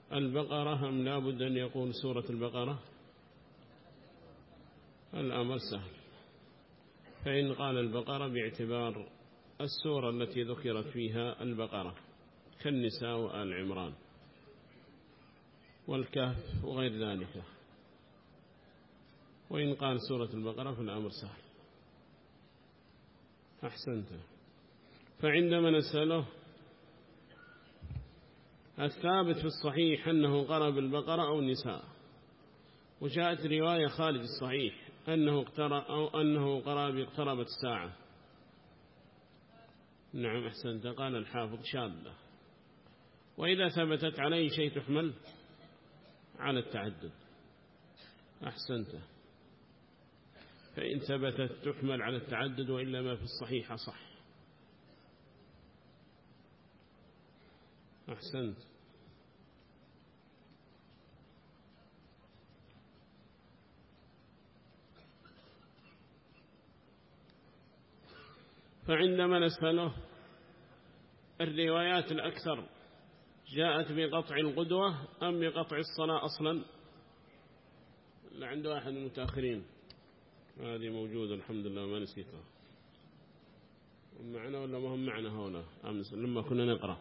البقرة أم لا بد أن يقول سورة البقرة؟ الأمر سهل، فإن قال البقرة باعتبار السورة التي ذكرت فيها البقرة كالنساء وآل عمران والكهف وغير ذلك، وإن قال سورة البقرة فالأمر سهل. أحسنت. فعندما نسأله الثابت في الصحيح أنه قرأ بالبقرة أو النساء، وجاءت رواية خارج الصحيح أنه قرأ باقتربت الساعة. نعم أحسنت. قال الحافظ شاذة. وإذا ثبتت عليه شيء تحمل على التعدد. أحسنت. فإن ثبتت تحمل على التعدد، وإلا ما في الصحيح صح. أحسنت. فعندما نسأله الروايات الأكثر جاءت بقطع القدوة أم بقطع الصلاة أصلا؟ لعنده أحد المتأخرين هذه موجودة الحمد لله ما نسيتها. معنا ولا ما هم معنا هؤلاء أمس لما كنا نقرأ؟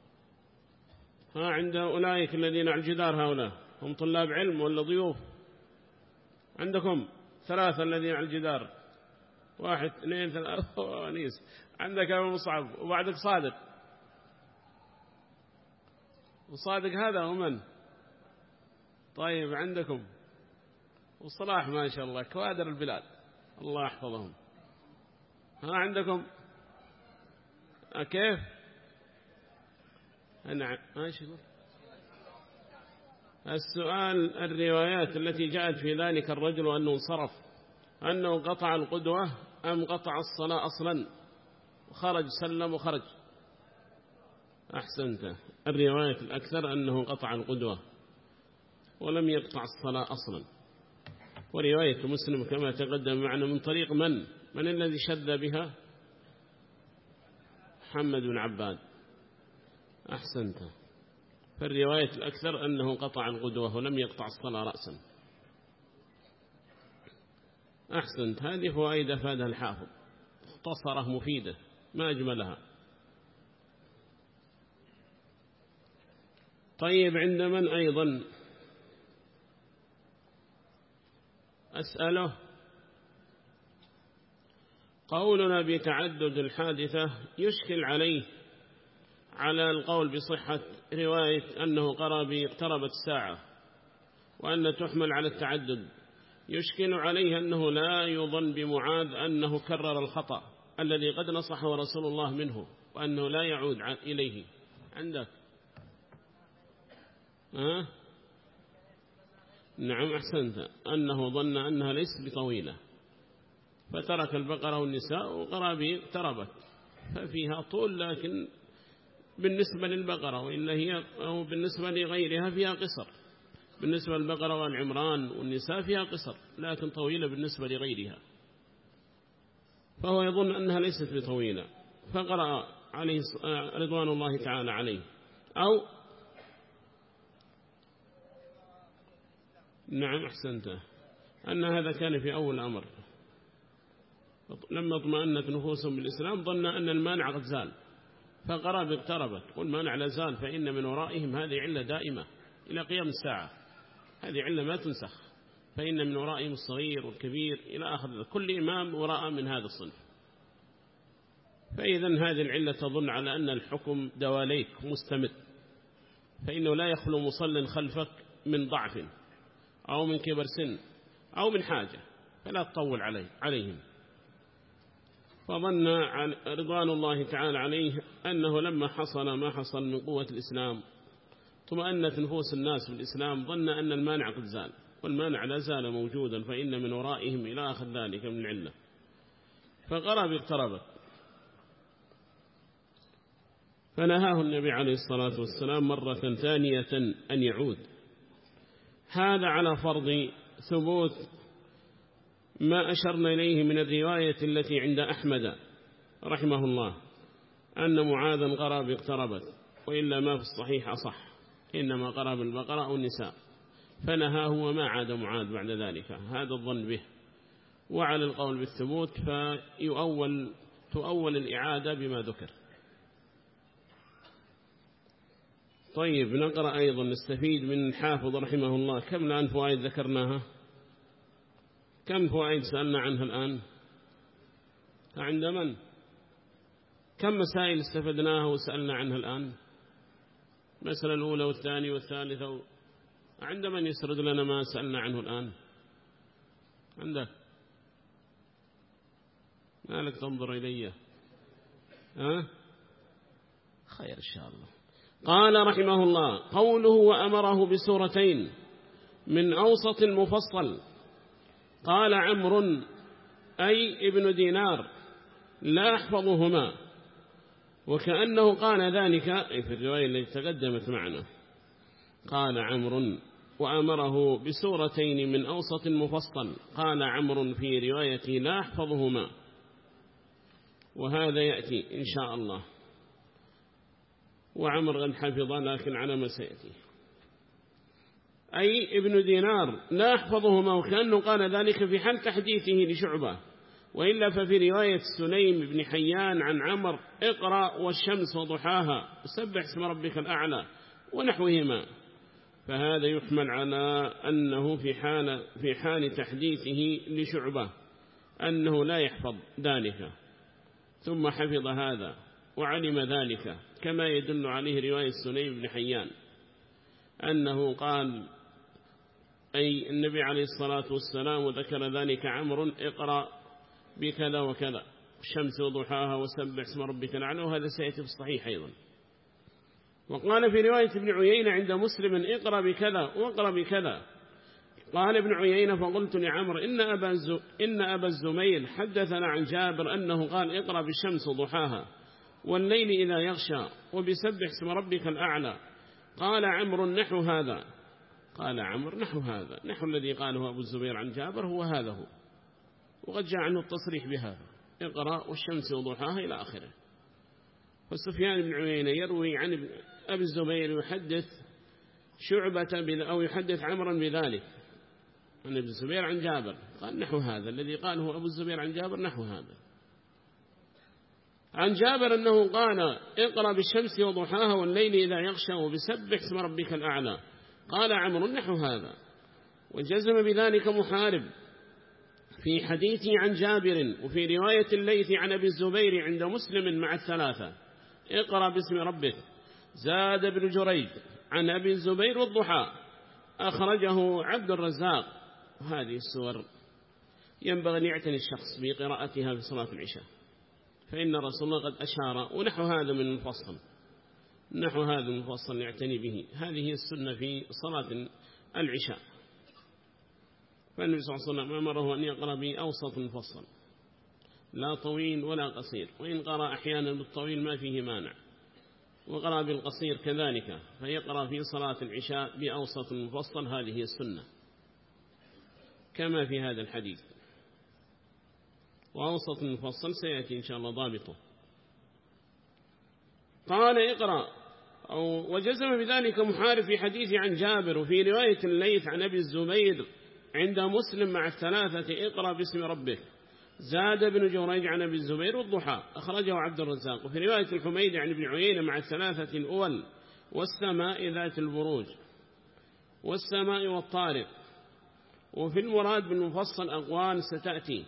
عند أولئك الذين على الجدار، هؤلاء هم طلاب علم ولا ضيوف؟ عندكم 3 الذين على الجدار، 1 2 3 أنيس. عندك أبو مصعب وبعدك صادق. وصادق هذا ومن؟ طيب عندكم وصلاح ما شاء الله كوادر البلاد الله يحفظهم. عندكم كيف؟ نعم ماشي. السؤال الروايات التي جاءت في ذلك الرجل وأنه انصرف، أنه قطع القدوة أم قطع الصلاة أصلا وخرج سلم وخرج؟ أحسنت. الرواية الأكثر أنه قطع القدوة ولم يقطع الصلاة أصلا. ورواية مسلم كما تقدم معنا من طريق من الذي شذ بها؟ محمد بن عباد. أحسنت. فالرواية الأكثر أنه قطع القدوة ولم يقطع الصلاة رأسا. أحسنت. هذه فوائد أفادها الحافظ، اختصرة مفيدة ما أجملها. طيب عند من أيضا أسأله قولنا بتعدد الحادثة يشكل عليه على القول بصحة رواية أنه قرأ باقتربت الساعة وأن تحمل على التعدد، يشكل عليه أنه لا يظن بمعاذ أنه كرر الخطأ الذي قد نصحه رسول الله منه، وأنه لا يعود إليه. عندك نعم أحسنت. أنه ظن أنها ليست بطويلة فترك البقرة والنساء وقرأ باقتربت، ففيها طول لكن بالنسبة للبقرة، وإلا هي أو بالنسبة لغيرها فيها قصر. بالنسبة للبقرة والعمران والنساء فيها قصر لكن طويلة بالنسبة لغيرها، فهو يظن أنها ليست بطويلة فقرأ عليه رضوان الله تعالى عليه. أو نعم أحسنت. أن هذا كان في أول أمر لما اطمأنت نفوسهم بالإسلام ظن أن المانع قد زال فقرأ باقتربت، والمانع لا زال، فإن من ورائهم هذه علة دائمة إلى قيام الساعة، هذه علة ما تنسخ، فإن من ورائهم الصغير والكبير إلى آخر، كل إمام وراء من هذا الصنف. فإذا هذه العلة تظن على أن الحكم دواليك مستمر، فإنه لا يخلو مصل خلفك من ضعف أو من كبر سن أو من حاجة، فلا تطول عليهم. فظن رضوان الله تعالى عليه أنه لما حصل ما حصل من قوة الإسلام طمأنت نفوس الناس بالإسلام، ظن أن المانع قد زال، والمانع لا زال موجودا، فإن من ورائهم إلى آخر ذلك من العلة، فقرأ باقتربت. فنهاه النبي عليه الصلاة والسلام مرة ثانية أن يعود. هذا على فرض ثبوت ما أشرنا إليه من الرواية التي عند أحمد رحمه الله أن معاذا قرأ باقتربت، وإلا ما في الصحيح أصح. إنما قرأ بالبقرة أو النساء، فنهاه وما عاد معاد بعد ذلك، هذا الظن به. وعلى القول بالثبوت تؤول الإعادة بما ذكر. طيب نقرأ أيضا نستفيد من حافظ رحمه الله. كم الآن فوائد ذكرناها؟ كم فوائد سألنا عنها الآن؟ عند من؟ كم مسائل استفدناها وسألنا عنها الآن؟ المسألة الأولى والثانية والثالثة، عند من يسرد لنا ما سألنا عنه الآن؟ عندك؟ ما لك تنظر إلي؟ خير إن شاء الله. قال رحمه الله: قوله وأمره بسورتين من أوسط المفصل. قال عمرو أي ابن دينار: لا أحفظهما. وكأنه قال ذلك في الرواية التي تقدمت معنا. قال عمرو وأمره بسورتين من أوسط المفصل. قال عمرو في رواية لا أحفظهما، وهذا يأتي إن شاء الله. وعمر قد حفظ لكن على ما سيأتي. أي ابن دينار لا أحفظهما، وكأنه قال ذلك في حال تحديثه لشعبة. وإلا ففي رواية سليم بن حيان عن عمر: اقرأ والشمس وضحاها سبح اسم ربك الأعلى ونحوهما. فهذا يحمل على أنه في حال تحديثه لشعبة أنه لا يحفظ ذلك، ثم حفظ هذا وعلم ذلك، كما يدل عليه رواية سليم بن حيان أنه قال أي النبي عليه الصلاة والسلام وذكر ذلك عمرو: اقرأ بكذا وكذا الشمس وضحاها وسبح اسم ربك الأعلى، وهذا سيأتي في الصحيح أيضا. وقال في رواية ابن عيينة عند مسلم: اقرأ بكذا واقرأ بكذا. قال ابن عيينة: فقلت لعمرو إن أبا الزميل حدثنا عن جابر أنه قال: اقرأ بالشمس وضحاها والليل إذا يغشى وبسبح اسم ربك الأعلى. قال عمرو: نحو هذا. قال عمرو: نحو هذا، نحو الذي قاله أبو الزبير عن جابر هو هذا هو، وقد جاء عنه التصريح بهذا: اقرأ والشمس وضحاها إلى آخره. فسفيان بن عيينة يروي عن أبي الزبير يحدث شعبة أو يحدث عمرا بذلك عن أبي الزبير عن جابر، قال نحو هذا الذي قاله أبو الزبير عن جابر، نحو هذا. عن جابر أنه قال: اقرأ بالشمس وضحاها والليل إذا يغشى وبسبح اسم ربك الأعلى. قال عمرو: نحو هذا. وجزم بذلك محارب في حديثه عن جابر. وفي رواية الليث عن أبي الزبير عند مسلم مع الثلاثة: اقرأ باسم ربك. زاد ابن جريج عن أبي الزبير والضحى، أخرجه عبد الرزاق. هذه السور ينبغي أن يعتني الشخص بقراءتها في صلاة العشاء، فإن رسول الله قد أشار ونحو هذا من المفصل، نحو هذا المفصل يعتني به. هذه السنة في صلاة العشاء. فالنبي صلى الله عليه وسلم أمره أن يقرأ بأوسط المفصل، لا طويل ولا قصير، وإن قرأ أحيانا بالطويل ما فيه مانع، وقرأ بالقصير كذلك، فيقرأ في صلاة العشاء بأوسط المفصل. هذه السنة كما في هذا الحديث. وأوسط المفصل سيأتي إن شاء الله ضابطه. قال: اقرأ. وجزم بذلك محارب في حديث عن جابر. وفي رواية الليث عن أبي الزبير عند مسلم مع الثلاثة: اقرأ باسم ربك. زاد ابن جريج عن أبي الزبير والضحى، أخرجه عبد الرزاق. وفي رواية الحميدي عن ابن عيينة مع الثلاثة الأول: والسماء ذات البروج والسماء والطارق. وفي المراد بالمفصل أقوال ستأتي،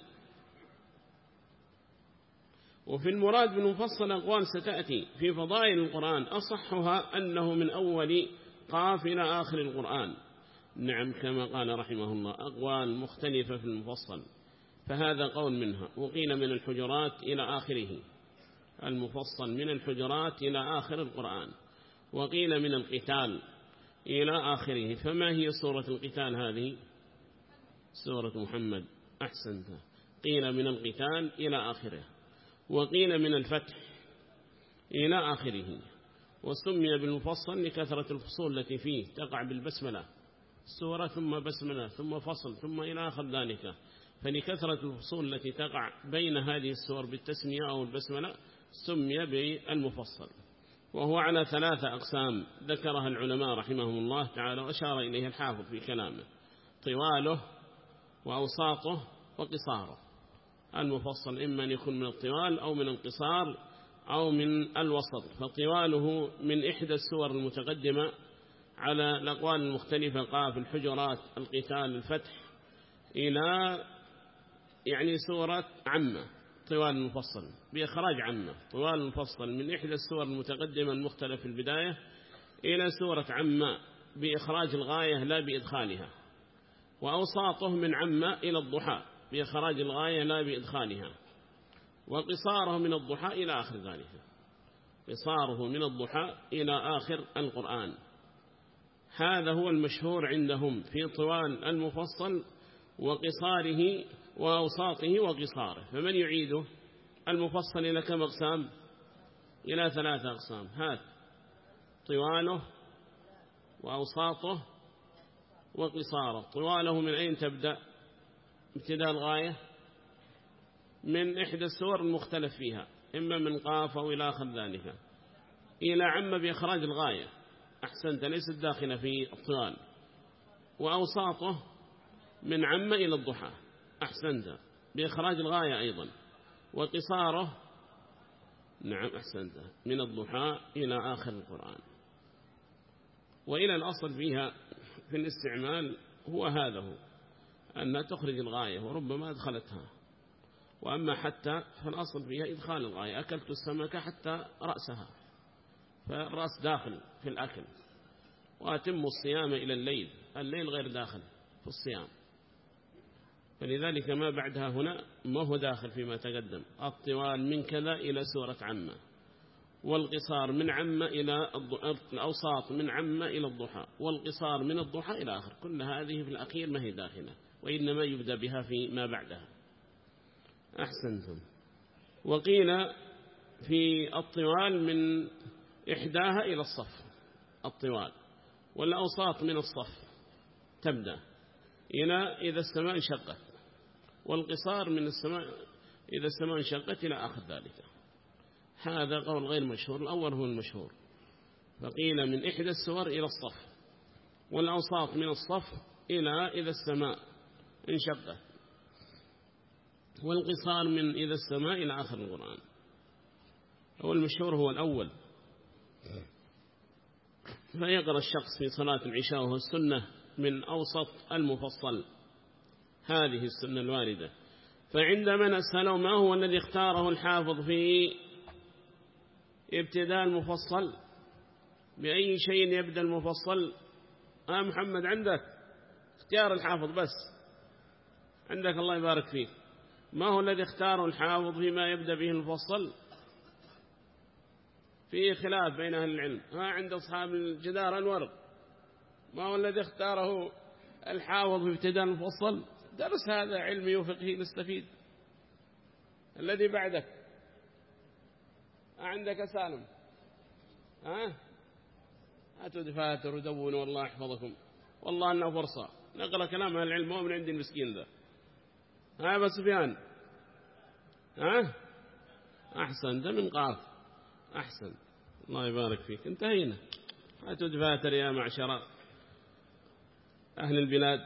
في فضائل القرآن. أصحها أنه من أول قاف إلى آخر القرآن. نعم، كما قال رحمه الله: أقوال مختلفة في المفصل، فهذا قول منها. وقيل من الحجرات إلى آخره، المفصل من الحجرات إلى آخر القرآن. وقيل من القتال إلى آخره. فما هي سورة القتال هذه؟ سورة محمد. أحسنت. قيل من القتال إلى آخره، وقيل من الفتح إلى آخره. وسمي بالمفصل لكثرة الفصول التي فيه، تقع بالبسملة سورة ثم بسملة ثم فصل ثم إلى آخر ذلك، فلكثرة الفصول التي تقع بين هذه السور بالتسمية أو البسملة سمي بالمفصل. وهو على 3 أقسام ذكرها العلماء رحمهم الله تعالى وأشار إليه الحافظ في كلامه: طواله وأوساطه وقصاره. المفصل إما أن يكون من الطوال أو من القصار أو من الوسط. فطواله من إحدى السور المتقدمة على الأقوال المختلفة: قاف، الحجرات، القتال، الفتح، إلى يعني سورة عامة. طوال المفصل بإخراج عامة. طوال المفصل من إحدى السور المتقدمة المختلف في البداية إلى سورة عامة بإخراج الغاية لا بإدخالها. وأوساطه من عامة إلى الضحى بإخراج الغاية لا بإدخالها. وقصاره من الضحى إلى آخر ذلك. قصاره من الضحى إلى آخر القرآن. هذا هو المشهور عندهم في طوال المفصل وقصاره وأوساطه وقصاره. فمن يعيده؟ المفصل إلى كم أقسام؟ إلى 3 أقسام. هذا طواله وأوساطه وقصاره. طواله من أين تبدأ؟ ابتداء الغاية من إحدى السور المختلف فيها، إما من قاف أو إلى آخر ذلك، إلى عم بإخراج الغاية. أحسنت، ليست داخلة في الطوال. وأوساطه من عم إلى الضحى. أحسنت، بإخراج الغاية أيضا. وقصاره نعم أحسنت، من الضحى إلى آخر القرآن. وإلى الأصل فيها في الاستعمال هو هذا، هو أنها تخرج الغاية وربما أدخلتها. وأما حتى فالأصل فيها إدخال الغاية. أكلت السمكة حتى رأسها، فالرأس داخل في الأكل. وأتم الصيام إلى الليل، الليل غير داخل في الصيام. فلذلك ما بعدها هنا ما هو داخل فيما تقدم. الطوال من كذا إلى سورة عامة، والقصار من عامة إلى الأوساط من عامة إلى الضحى، والقصار من الضحى إلى آخر. كل هذه في الأخير ما هي داخلة، وإنما يبدأ بها في ما بعدها. أحسنتم. وقيل في الطوال من إحداها إلى الصف الطوال، والأوساط من الصف تبدأ إلى إذا السماء انشقت، والقصار من السماء إذا السماء انشقت إلى آخر ذلك. هذا قول غير مشهور، الأول هو المشهور. فقيل من إحدى السور إلى الصف، والأوساط من الصف إلى إذا السماء انشقت، والقصار من إذا السماء إلى آخر القرآن. هو المشهور هو الأول. فيقرأ الشخص في صلاة العشاء وهو السنة من أوسط المفصل، هذه السنة الواردة. فعندما نسأله ما هو الذي اختاره الحافظ في ابتداء المفصل، بأي شيء يبدأ المفصل؟ محمد عندك اختيار الحافظ، بس عندك الله يبارك فيك. ما هو الذي اختاره الحافظ فيما يبدأ به المفصل؟ فيه خلاف بين أهل العلم. عند أصحاب الجدار الورق، ما هو الذي اختاره الحافظ في ابتداء المفصل؟ درس هذا علمي وفقهي نستفيد. الذي بعدك عندك سالم، هاتوا دفاتر ودونوا والله يحفظكم. والله أنه فرصة نقرأ كلام أهل العلم ومن عند المسكين ذا. أبا سفيان، أحسن، ده من قاف. أحسن، الله يبارك فيك، انتهينا. هاتوا دفاتر يا معشر أهل البلاد.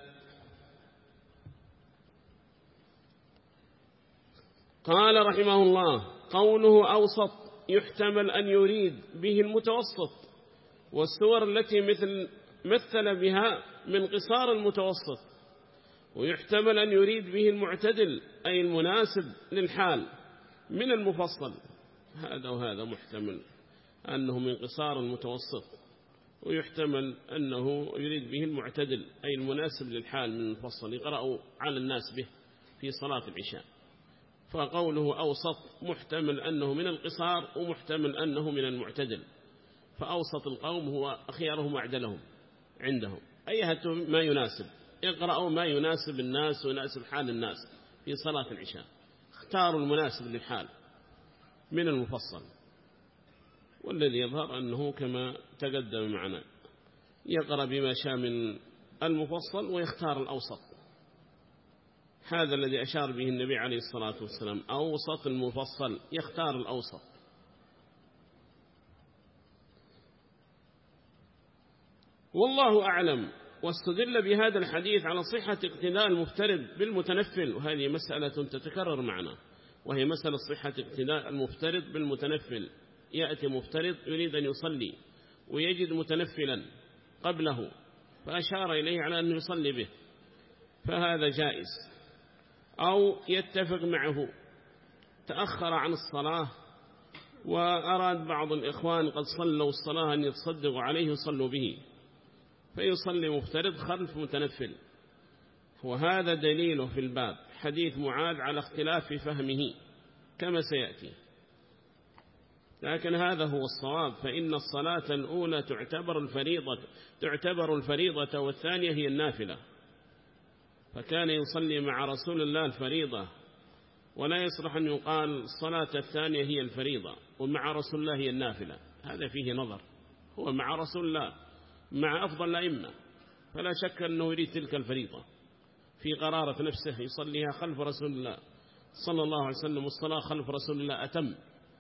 قال رحمه الله: قوله أوسط يحتمل أن يريد به المتوسط، والسور التي مثل بها من قصار المتوسط. ويحتمل أن يريد به المعتدل، أي المناسب للحال من المفصل. هذا وهذا محتمل أنه من قصار المتوسط، ويحتمل أنه يريد به المعتدل، أي المناسب للحال من المفصل، يقرأ على الناس به في صلاة العشاء. فقوله أوسط محتمل أنه من القصار، ومحتمل أنه من المعتدل. فأوسط القوم هو أخيارهم وأعدلهم عندهم، أيها ما يناسب، اقرأوا ما يناسب الناس ويناسب حال الناس في صلاة العشاء. اختاروا المناسب للحال من المفصل. والذي يظهر أنه كما تقدم معنا، يقرأ بما شاء من المفصل ويختار الأوسط. هذا الذي أشار به النبي عليه الصلاة والسلام، أوسط المفصل، يختار الأوسط. والله أعلم. واستدل بهذا الحديث على صحة اقتداء المفترض بالمتنفل، وهذه مسألة تتكرر معنا، وهي مسألة صحة اقتداء المفترض بالمتنفل. يأتي مفترض يريد أن يصلي ويجد متنفلا قبله فأشار إليه على أن يصلي به، فهذا جائز. أو يتفق معه، تأخر عن الصلاة وأراد بعض الإخوان قد صلوا الصلاة أن يتصدقوا عليه يصلوا به، فيصلي مفترض خلف متنفل. وهذا دليله في الباب حديث معاذ على اختلاف في فهمه كما سيأتي، لكن هذا هو الصواب. فإن الصلاة الأولى تعتبر الفريضة والثانية هي النافلة، فكان يصلي مع رسول الله الفريضة، ولا يصلح أن يقال الصلاة الثانية هي الفريضة ومع رسول الله هي النافلة، هذا فيه نظر. هو مع رسول الله مع أفضل الأئمة، فلا شك أنه يريد تلك الفريضة في قرارة نفسه يصليها خلف رسول الله صلى الله عليه وسلم، والصلاة خلف رسول الله أتم.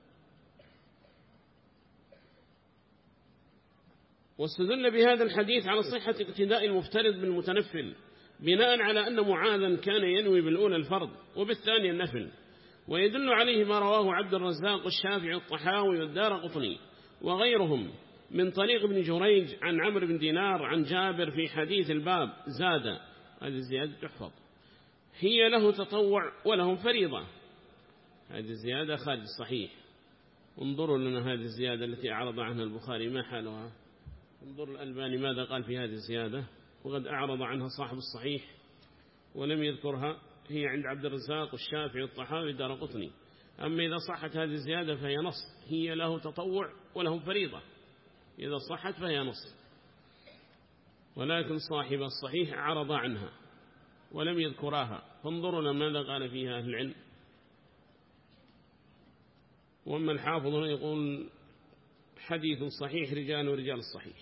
واستدل بهذا الحديث على صحة اقتداء المفترض بالمتنفل بناء على أن معاذا كان ينوي بالأولى الفرض وبالثانية النفل، ويدل عليه ما رواه عبد الرزاق والشافعي والطحاوي والدارقطني وغيرهم من طريق ابن جريج عن عمرو بن دينار عن جابر في حديث الباب زاد، هذه الزيادة تحفظ، هي له تطوع ولهم فريضة. هذه الزيادة خارج الصحيح. انظروا لنا هذه الزيادة التي أعرض عنها البخاري ما حالها. انظر الألباني ماذا قال في هذه الزيادة، وقد أعرض عنها صاحب الصحيح ولم يذكرها. هي عند عبد الرزاق والشافعي والطحاوي والدارقطني. أما إذا صحت هذه الزيادة فهي نص، هي له تطوع ولهم فريضة، إذا صحت فهي نص. ولكن صاحب الصحيح أعرض عنها ولم يذكراها، فانظرنا ماذا قال فيها أهل العلم. وأما الحافظ يقول حديث صحيح رجال ورجال الصحيح،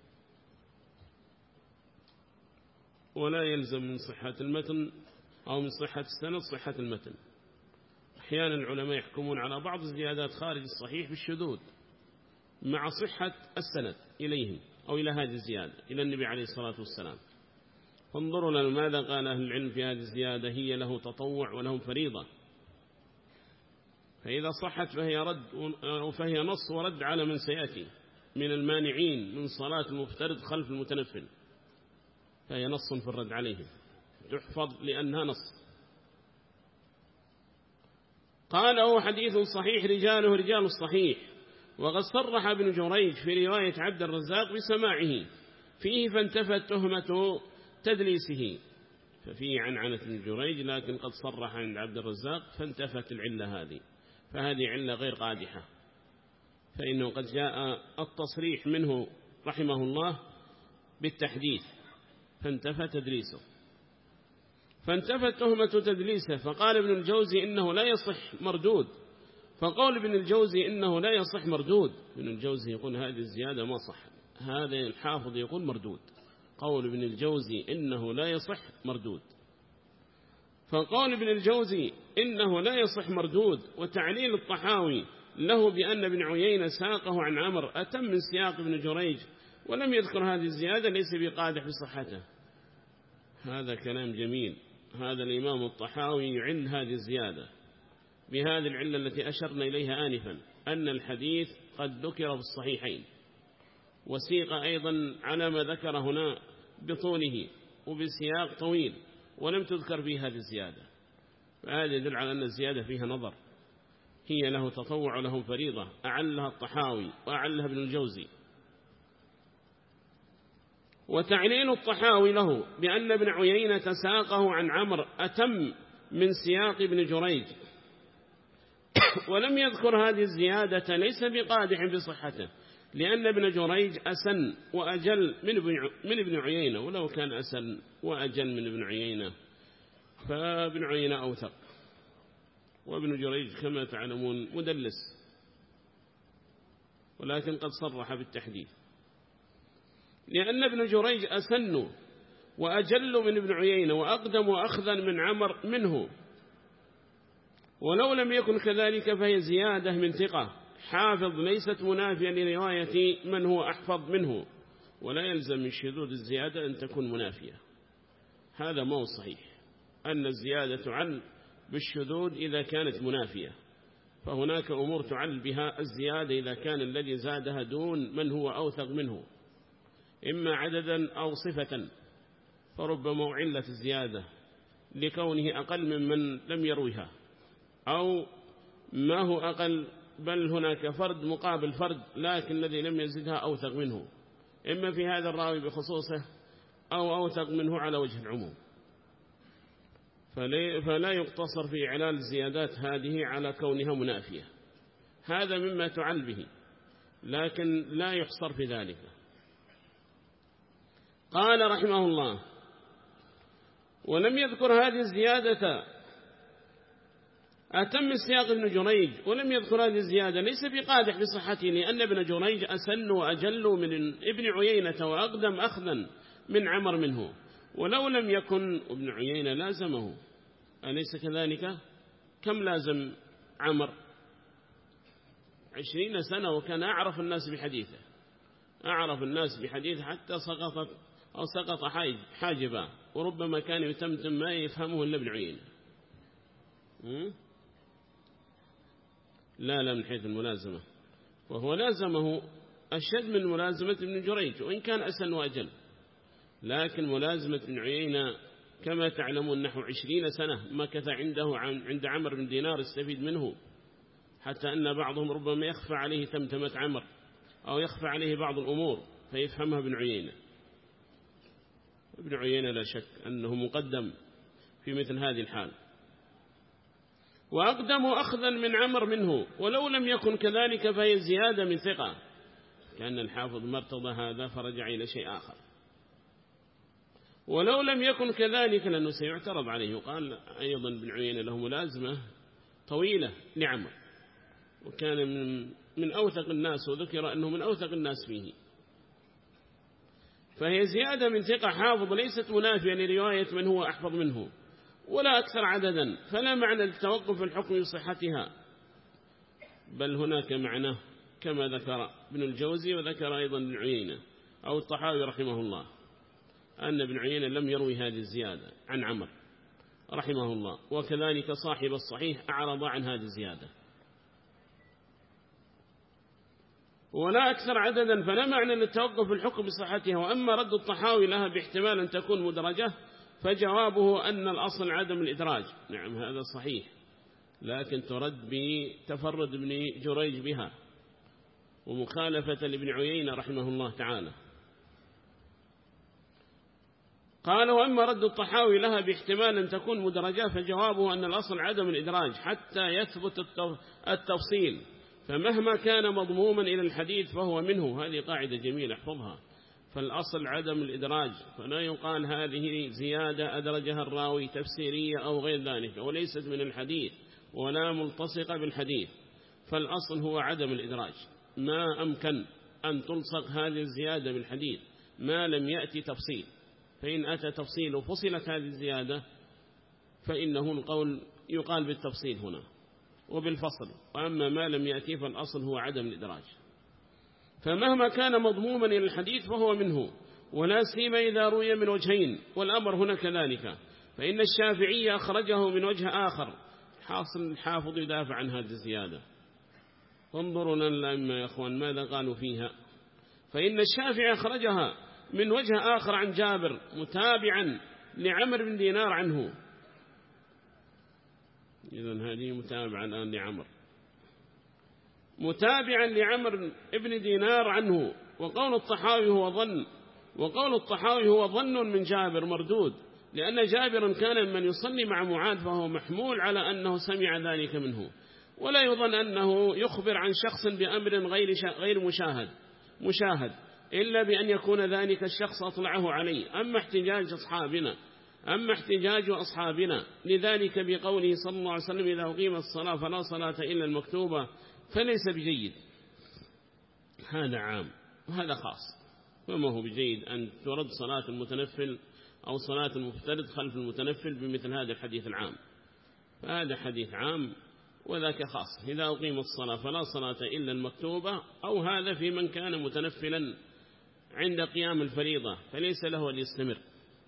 ولا يلزم من صحة المتن أو من صحة السند صحة المتن. أحيانا العلماء يحكمون على بعض الزيادات خارج الصحيح بالشذوذ مع صحة السند إليهم أو إلى هذه الزيادة إلى النبي عليه الصلاة والسلام. فانظروا لنا ماذا قال أهل العلم في هذه الزيادة، هي له تطوع ولهم فريضة. فإذا صحت فهي نص ورد على من سيأتي من المانعين من صلاة المفترض خلف المتنفل، فهي نص في الرد عليهم، تحفظ لأنها نص. قال هو حديث صحيح رجاله رجال الصحيح. وقد صرح ابن جريج في رواية عبد الرزاق بسماعه فيه، فانتفت تهمة تدليسه. ففيه عنعنة ابن جريج، لكن قد صرح عند عبد الرزاق فانتفت العلة هذه، فهذه علة غير قادحة، فإنه قد جاء التصريح منه رحمه الله بالتحديث فانتفى تدليسه، فانتفت تهمة تدليسه. فقال ابن الجوزي إنه لا يصح مردود. فقول ابن الجوزي إنه لا يصح مردود، ابن الجوزي يقول هذه الزيادة ما صح، هذا الحافظ يقول مردود. قول ابن الجوزي إنه لا يصح مردود. فقول ابن الجوزي إنه لا يصح مردود. وتعليل الطحاوي له بأن ابن عيينة ساقه عن عمر أتم من سياق ابن جريج ولم يذكر هذه الزيادة ليس بقادح بصحته. هذا كلام جميل. هذا الإمام الطحاوي يعل هذه الزيادة بهذه العلة التي أشرنا إليها آنفا، أن الحديث قد ذكر في الصحيحين وسيق أيضا على ما ذكر هنا بطوله وبسياق طويل ولم تذكر فيه هذه الزيادة، فهذا يدل على أن الزيادة فيها نظر، هي له تطوع ولهم فريضة. أعلها الطحاوي وأعلها ابن الجوزي. وتعليل الطحاوي له بأن ابن عيينة ساقه عن عمر أتم من سياق ابن جريج ولم يذكر هذه الزيادة ليس بقادح بصحته، لأن ابن جريج أسن وأجل من ابن عيينة، ولو كان أسن وأجل من ابن عيينة فابن عيينة أوثق، وابن جريج كما تعلمون مدلس، ولكن قد صرح بالتحديث، لأن ابن جريج أسن وأجل من ابن عيينة وأقدم أخذا من عمر منه. ولو لم يكن كذلك فهي زيادة من ثقة حافظ ليست منافية لرواية من هو أحفظ منه، ولا يلزم من شذوذ الزيادة أن تكون منافية. هذا ما هو صحيح، أن الزيادة تعل بالشذوذ إذا كانت منافية، فهناك أمور تعل بها الزيادة إذا كان الذي زادها دون من هو أوثق منه، إما عددا أو صفة، فربما علة الزيادة لكونه أقل ممن لم يرويها، أو ما هو أقل بل هناك فرد مقابل فرد لكن الذي لم يزدها أوثق منه، إما في هذا الراوي بخصوصه أو أوثق منه على وجه العموم. فلا يقتصر في إعلال الزيادات هذه على كونها منافية، هذا مما تعل به لكن لا يحصر في ذلك. قال رحمه الله: ولم يذكر هذه الزيادة، أتم السياق ابن جريج ولم يذكر هذه الزيادة ليس بقادح بصحته، لأن ابن جريج أسن وأجل من ابن عيينة وأقدم أخذا من عمر منه، ولو لم يكن ابن عيينة لازمه، أليس كذلك؟ كم لازم عمر؟ 20 سنة، وكان أعرف الناس بحديثه، أعرف الناس بحديث حتى سقط حاجبا، وربما كان يتمتم ما يفهمه إلا ابن عيينة. لا من حيث الملازمة، وهو لازمه أشد من ملازمة ابن جريج وإن كان أسن وأجل، لكن ملازمة ابن عيينة كما تعلمون نحو 20 سنة مكث عند عمر بن دينار استفيد منه، حتى أن بعضهم ربما يخفى عليه تمتمة عمر أو يخفى عليه بعض الأمور فيفهمها ابن عيينة. ابن عيينة لا شك أنه مقدم في مثل هذه الحال. وأقدم أخذا من عمر منه، ولو لم يكن كذلك فهي زيادة من ثقة، كأن الحافظ مرتضى هذا فرجع إلى شيء آخر. ولو لم يكن كذلك لأنه سيعترض عليه، وقال أيضا ابن عيينة له ملازمة طويلة لعمر، وكان من أوثق الناس، وذكر أنه من أوثق الناس فيه، فهي زيادة من ثقة حافظ ليست منافية لرواية من هو أحفظ منه ولا أكثر عددا، فلا معنى للتوقف الحكم بصحتها، بل هناك معنى كما ذكر ابن الجوزي وذكر أيضا ابن عيينة أو الطحاوي رحمه الله، أن ابن عيينة لم يروي هذه الزيادة عن عمر رحمه الله، وكذلك صاحب الصحيح أعرض عن هذه الزيادة، ولا أكثر عددا، فلا معنى للتوقف الحكم بصحتها. وأما رد الطحاوي لها باحتمال أن تكون مدرجة فجوابه أن الأصل عدم الإدراج. نعم هذا صحيح، لكن ترد بتفرد ابن جريج بها ومخالفة لابن عيينة رحمه الله تعالى. قال: وأما رد الطحاوي لها باحتمال أن تكون مدرجة فجوابه أن الأصل عدم الإدراج حتى يثبت التفصيل، فمهما كان مضموما إلى الحديث فهو منه. هذه قاعدة جميلة احفظها، فالأصل عدم الإدراج، فلا يقال هذه زيادة أدرجها الراوي تفسيرية أو غير ذلك وليست من الحديث ولا ملتصقة بالحديث، فالأصل هو عدم الإدراج. ما أمكن أن تلصق هذه الزيادة بالحديث ما لم يأتي تفصيل، فإن أتى تفصيل وفصلت هذه الزيادة فإنه القول يقال بالتفصيل هنا وبالفصل، وأما ما لم يأتي فالأصل هو عدم الإدراج. فمهما كان مضموما إلى الحديث فهو منه، ولا سيما إذا روي من وجهين، والأمر هنا كذلك، فإن الشافعي أخرجه من وجه آخر. حاصل الحافظ يدافع عن هذه الزيادة، انظروا لنا يا أخوان ماذا قالوا فيها. فإن الشافعي أخرجها من وجه آخر عن جابر متابعا لعمر بن دينار عنه. إذن هذه متابعة الآن لعمر، متابعا لعمر ابن دينار عنه. وقول الطحاوي هو ظن من جابر مردود، لأن جابرا كان من يصلي مع معاذ فهو محمول على أنه سمع ذلك منه، ولا يظن أنه يخبر عن شخص بأمر غير مشاهد إلا بأن يكون ذلك الشخص أطلعه عليه. أما احتجاج أصحابنا لذلك بقوله صلى الله عليه وسلم: إذا أقيمت الصلاة فلا صلاة إلا المكتوبة، فليس بجيد. هذا عام وهذا خاص، فما هو بجيد أن ترد صلاة المتنفل أو صلاة المفترض خلف المتنفل بمثل هذا الحديث العام، فهذا حديث عام وذاك خاص. إذا أقيمت الصلاة فلا صلاة إلا المكتوبة، أو هذا في من كان متنفلا عند قيام الفريضة فليس له أن يستمر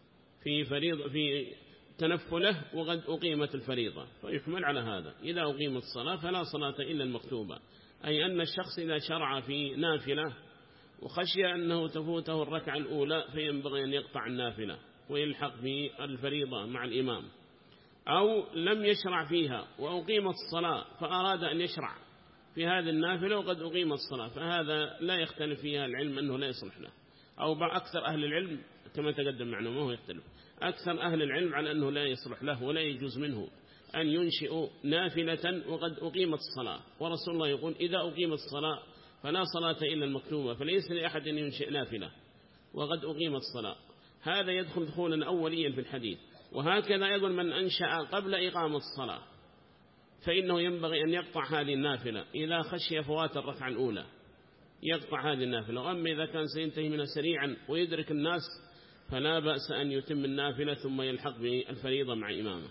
في تنفله وقد أقيمت الفريضة، فيحمل على هذا. إذا أقيمت الصلاة فلا صلاة إلا المكتوبة، أي أن الشخص إذا شرع في نافلة وخشي أنه تفوته الركعة الأولى فينبغي أن يقطع النافلة ويلحق بالفريضة مع الإمام، أو لم يشرع فيها وأقيمت الصلاة فأراد أن يشرع في هذه النافلة وقد أقيمت الصلاة، فهذا لا يختلف فيها العلم أنه لا يصلح له، أو أكثر أهل العلم كما تقدم معنا ما هو يختلف، أكثر أهل العلم على أنه لا يصلح له ولا يجوز منه أن ينشئ نافلة وقد أقيمت الصلاة. ورسول الله يقول إذا أقيمت الصلاة فلا صلاة إلا المكتوبة، فليس لأحد أن ينشئ نافلة وقد أقيمت الصلاة. هذا يدخل دخولا أوليا في الحديث. وهكذا أيضا من أنشأ قبل إقامة الصلاة فإنه ينبغي أن يقطع هذه النافلة إذا خشي فوات الركعة الأولى، يقطع هذه النافلة. وأما إذا كان سينتهي منها سريعا ويدرك الناس فلا بأس أن يتم النافلة ثم يلحق بالفريضة مع إمامه.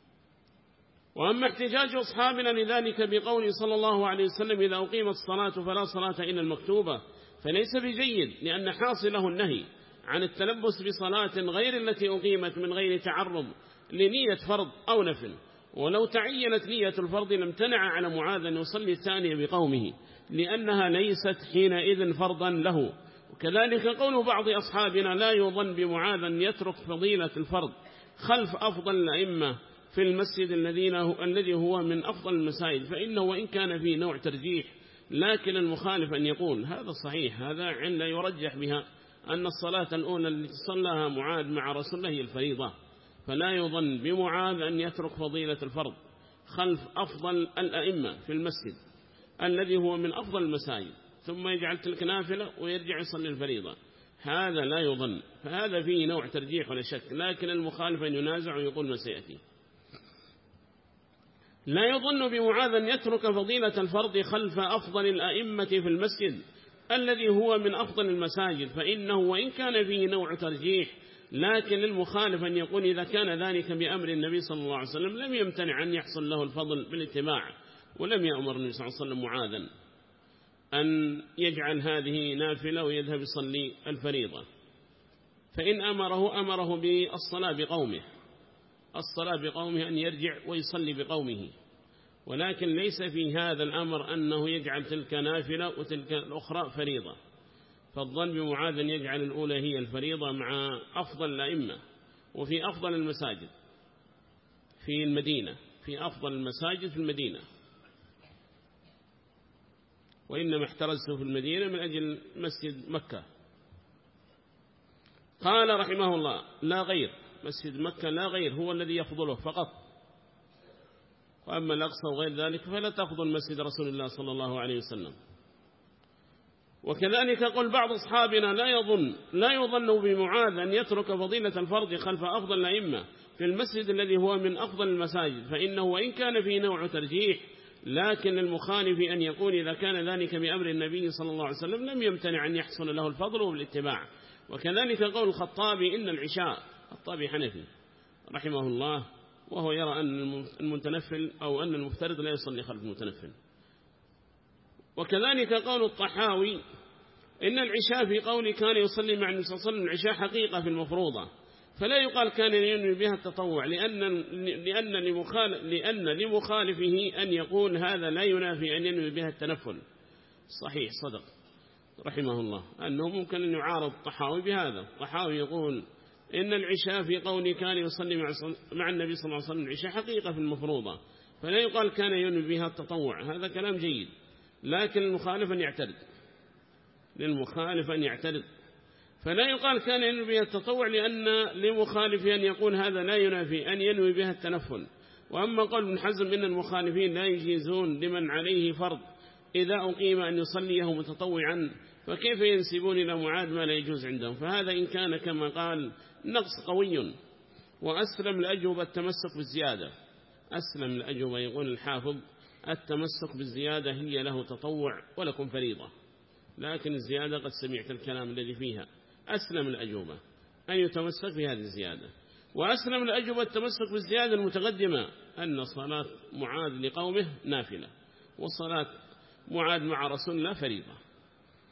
وأما احتجاج أصحابنا لذلك بقول صلى الله عليه وسلم إذا أقيمت الصلاة فلا صلاة إلا المكتوبة فليس بجيد، لأن حاصله النهي عن التلبس بصلاة غير التي أقيمت من غير تعرض لنية فرض أو نفل. ولو تعينت نية الفرض لم تنع على معاذ أن يصلي الثانية بقومه لأنها ليست حينئذ فرضا له. وكذلك قول بعض أصحابنا لا يظن بمعاذ أن يترك فضيلة الفرض خلف أفضل الأئمة في المسجد الذي هو من أفضل المساجد، فإنه وإن كان فيه نوع ترجيح لكن المخالف أن يقول هذا صحيح، هذا عند يرجح بها أن الصلاة الأولى التي صلىها معاذ مع رسول الله هي الفريضة، فلا يظن بمعاذ أن يترك فضيلة الفرض خلف أفضل الأئمة في المسجد الذي هو من أفضل المساجد ثم يجعل تلك نافلة ويرجع يصلي الفريضة، هذا لا يظن، فهذا فيه نوع ترجيح ولا شك، لكن المخالف أن ينازع ويقول ما سيأتي. لا يظن بمعاذ أن يترك فضيلة الفرض خلف أفضل الأئمة في المسجد الذي هو من أفضل المساجد، فإنه وإن كان فيه نوع ترجيح لكن للمخالف أن يقول إذا كان ذلك بأمر النبي صلى الله عليه وسلم لم يمتنع أن يحصل له الفضل بالاتباع، ولم يأمر النبي صلى الله عليه وسلم معاذا أن يجعل هذه نافلة ويذهب يصلي الفريضة، فإن أمره بالصلاة بقومه، الصلاة بقومه أن يرجع ويصلي بقومه، ولكن ليس في هذا الأمر أنه يجعل تلك نافلة وتلك الأخرى فريضة. فالظن بمعاذ أن يجعل الأولى هي الفريضة مع أفضل الأئمة وفي أفضل المساجد في المدينة، في أفضل المساجد في المدينة، وإنما احترزته في المدينة من أجل مسجد مكة. قال رحمه الله لا غير، مسجد مكة لا غير هو الذي يفضله فقط، وأما الأقصى وغير ذلك فلا تفضل مسجد رسول الله صلى الله عليه وسلم. وكذلك قل بعض أصحابنا لا يظن بمعاذ أن يترك فضيلة الفرض خلف أفضل الأئمة في المسجد الذي هو من أفضل المساجد، فإنه وإن كان فيه نوع ترجيح لكن المخالف أن يقول إذا كان ذلك بأمر النبي صلى الله عليه وسلم لم يمتنع أن يحصل له الفضل والاتباع. وكذلك قول الخطابي إن العشاء، الخطابي حنفي رحمه الله، وهو يرى أن المتنفل أو أن المفترض لا يصلي خلف المتنفل. وكذلك قول الطحاوي إن العشاء في قول كان يصلي مع النبي صلى الله عليه وسلم العشاء حقيقة في المفروضة، فلا يقال كان ينوي بها التطوع لأن لمخالفه أن يقول هذا لا ينافي أن ينوي بها التنفل. صحيح صدق رحمه الله أنه ممكن أن يعارض الطحاوي بهذا. الطحاوي يقول إن العشاء في قول كان يصلي مع النبي صلى الله عليه وسلم العشاء حقيقة في المفروضة، فلا يقال كان ينوي بها التطوع، هذا كلام جيد، لكن المخالف أن يعترض فلا يقال كان ينوي بها التطوع لأن لمخالف أن يقول هذا لا ينافي أن ينوي بها التنفل. وأما قول ابن حزم إن المخالفين لا يجيزون لمن عليه فرض إذا أقيم أن يصليه متطوعا، فكيف ينسبون إلى معاذ ما لا يجوز عندهم؟ فهذا إن كان كما قال نقص قوي. وأسلم الأجوبة التمسك بالزيادة، أسلم الأجوبة يقول الحافظ التمسك بالزيادة هي له تطوع ولكم فريضة، لكن الزيادة قد سمعت الكلام الذي فيها. أسلم الأجوبة أن يتمسك بهذه الزيادة. وأسلم الأجوبة التمسك بالزيادة المتقدمة أن صلاة معاذ لقومه نافلة وصلاة معاذ مع رسول الله فريضة.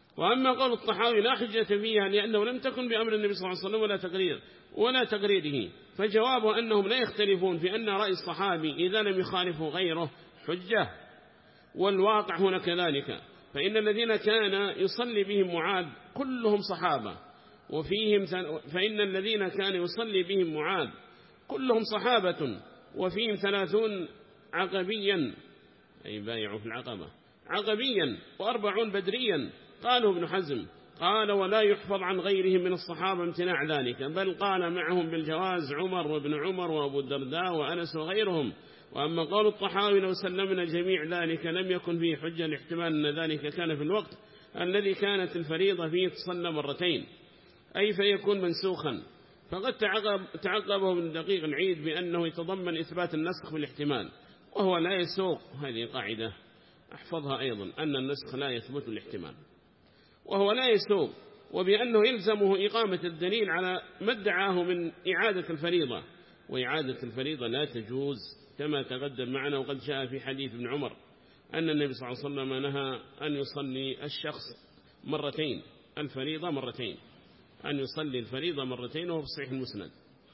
وأما قول الطحاوي لا حجة فيها لأنه لم تكن بأمر النبي صلى الله عليه وسلم ولا تقريره، فجوابه أنهم لا يختلفون في أن رأي الصحابي إذا لم يخالفه غيره حجة، والواقع هنا كذلك. فإن الذين كان يصلي بهم معاذ كلهم صحابة، فإن الذين كان يصلي بهم معاذ كلهم صحابة، وفيهم 30 عقبيا أي بايعوا في العقبة عقبيا و40 بدريا. قالوا ابن حزم قال ولا يحفظ عن غيرهم من الصحابة امتناع ذلك، بل قال معهم بالجواز عمر وابن عمر وأبو الدرداء وأنس وغيرهم. وأما قول الطحاوي لو سلمنا جميع ذلك لم يكن فيه حجة لاحتمال أن ذلك كان في الوقت الذي كانت الفريضة فيه تصلى مرتين، أي فيكون منسوخا. فقد تعقبه من دقيق العيد بأنه يتضمن إثبات النسخ بالاحتمال، وهو لا يسوق. هذه قاعدة أحفظها أيضا، أن النسخ لا يثبت الاحتمال وهو لا يسوق، وبأنه يلزمه إقامة الدليل على ما ادعاه من إعادة الفريضة، وإعادة الفريضة لا تجوز كما تقدم معنا. وقد جاء في حديث ابن عمر أن النبي صلى الله عليه وسلم نهى أن يصلي الشخص مرتين الفريضة مرتين، أن يصلي الفريضة مرتين، وهو في صحيح المسند.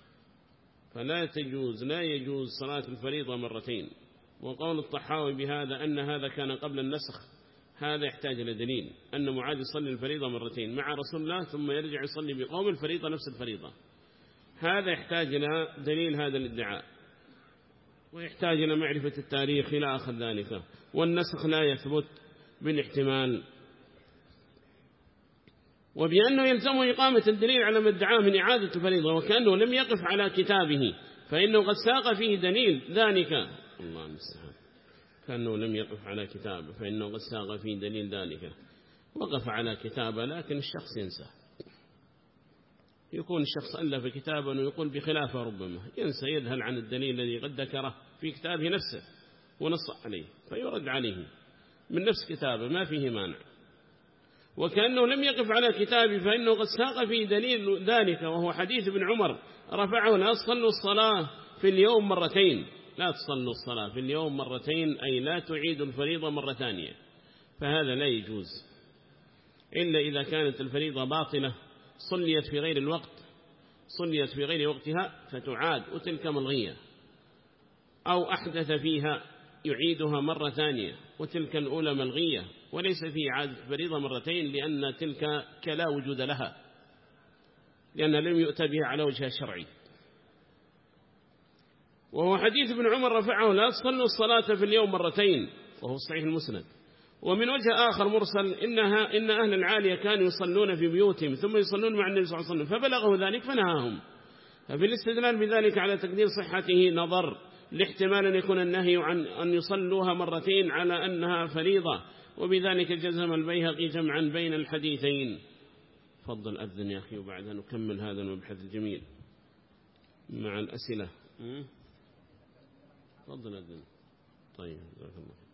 لا يجوز صلاة الفريضة مرتين. وقول الطحاوي بهذا أن هذا كان قبل النسخ، هذا يحتاج إلى دليل أن معاذ يصلي الفريضة مرتين مع رسول الله ثم يرجع يصلي بقوم الفريضة نفس الفريضة، هذا يحتاج إلى دليل هذا الادعاء، ويحتاج إلى معرفة التاريخ إلى آخر ذلك. والنسخ لا يثبت بالاحتمال، وبأنه يلزمه إقامة الدليل على ما ادعاه من إعادة الفريضة، وكأنه لم يقف على كتابه فإنه قد ساق فيه دليل ذلك. الله المستعان، كأنه لم يقف على كتابه فإنه قد ساق فيه دليل ذلك. وقف على كتابه لكن الشخص ينسى، يكون الشخص ألف كتابا ويقول بخلافه، ربما ينسى، يذهل عن الدليل الذي قد ذكره في كتابه نفسه ونص عليه، فيرد عليه من نفس كتابه ما فيه مانع. وكأنه لم يقف على كتابه فإنه قد ساق فيه دليل ذلك، وهو حديث ابن عمر رفعه: لا تصلوا الصلاة في اليوم مرتين، لا تصلوا الصلاة في اليوم مرتين، أي لا تعيدوا الفريضة مرة ثانية. فهذا لا يجوز إلا إذا كانت الفريضة باطلة صليت في غير الوقت، صليت في غير وقتها فتعاد وتلك ملغية، أو أحدث فيها يعيدها مرة ثانية وتلك الأولى ملغية، وليس في إعادة فريضة مرتين، لأن تلك كلا وجود لها، لأن لم يؤتى بها على وجه الشرعي. وهو حديث ابن عمر رفعه: لا تصلوا الصلاة في اليوم مرتين، وهو صحيح المسند. ومن وجه آخر مرسل: إن أهل العالية كانوا يصلون في بيوتهم ثم يصلون مع النبي صلى الله عليه وسلم فبلغه ذلك فنهاهم. ففي الاستدلال بذلك على تقدير صحته نظر، لاحتمال أن يكون النهي عن أن يصلوها مرتين على أنها فريضة، وبذلك جزم البيهقي جمعا بين الحديثين. فضل أذن يا أخي وبعدها نكمل هذا المبحث الجميل مع الأسئلة. فضل أذن. طيب جزاك الله.